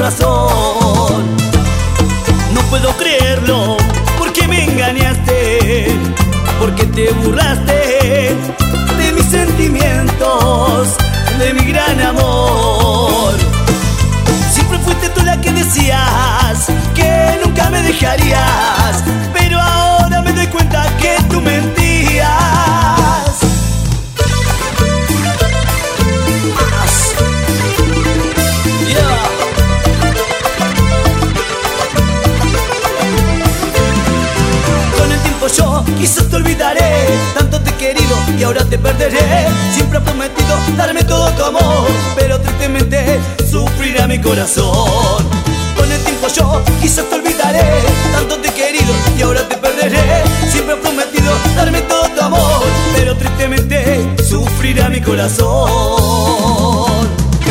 razón. No puedo creerlo, porque me engañaste, porque te burlaste de mis sentimientos, de mi gran amor. Siempre fuiste tú la que decías que nunca me dejarías, pero ahora me doy cuenta que tú mentías. Yo quizás te olvidaré, tanto te he querido y ahora te perderé. Siempre he prometido darme todo tu amor, pero tristemente sufrirá mi corazón. Con el tiempo yo quizás te olvidaré, tanto te he querido y ahora te perderé. Siempre he prometido darme todo tu amor, pero tristemente sufrirá mi corazón.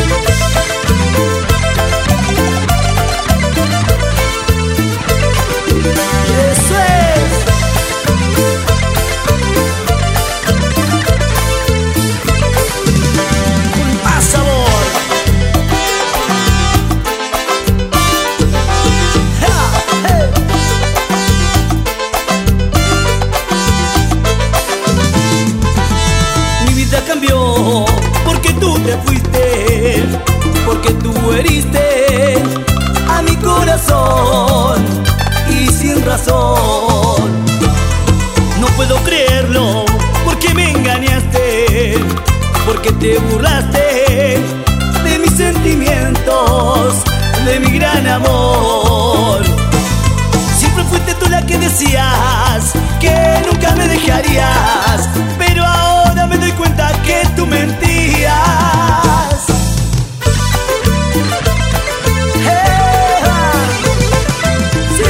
Cambió porque tú te fuiste, porque tú heriste a mi corazón y sin razón. No puedo creerlo, porque me engañaste, porque te burlaste de mis sentimientos, de mi gran amor. Siempre fuiste tú la que decías que nunca me dejarías, pero ahora me doy cuenta que tú mentías. Sí.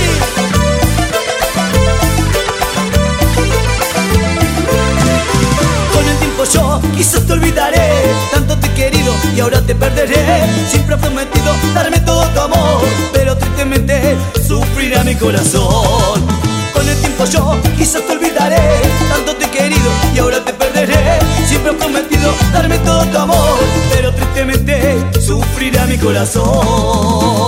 Con el tiempo yo quizás te olvidaré, tanto te he querido y ahora te perderé. Siempre he prometido darme todo tu amor, pero tristemente sufrirá mi corazón. Con el tiempo yo quizás te olvidaré, tanto te he querido y ahora te perderé. Siempre he prometido darme todo tu amor, pero tristemente sufrirá mi corazón.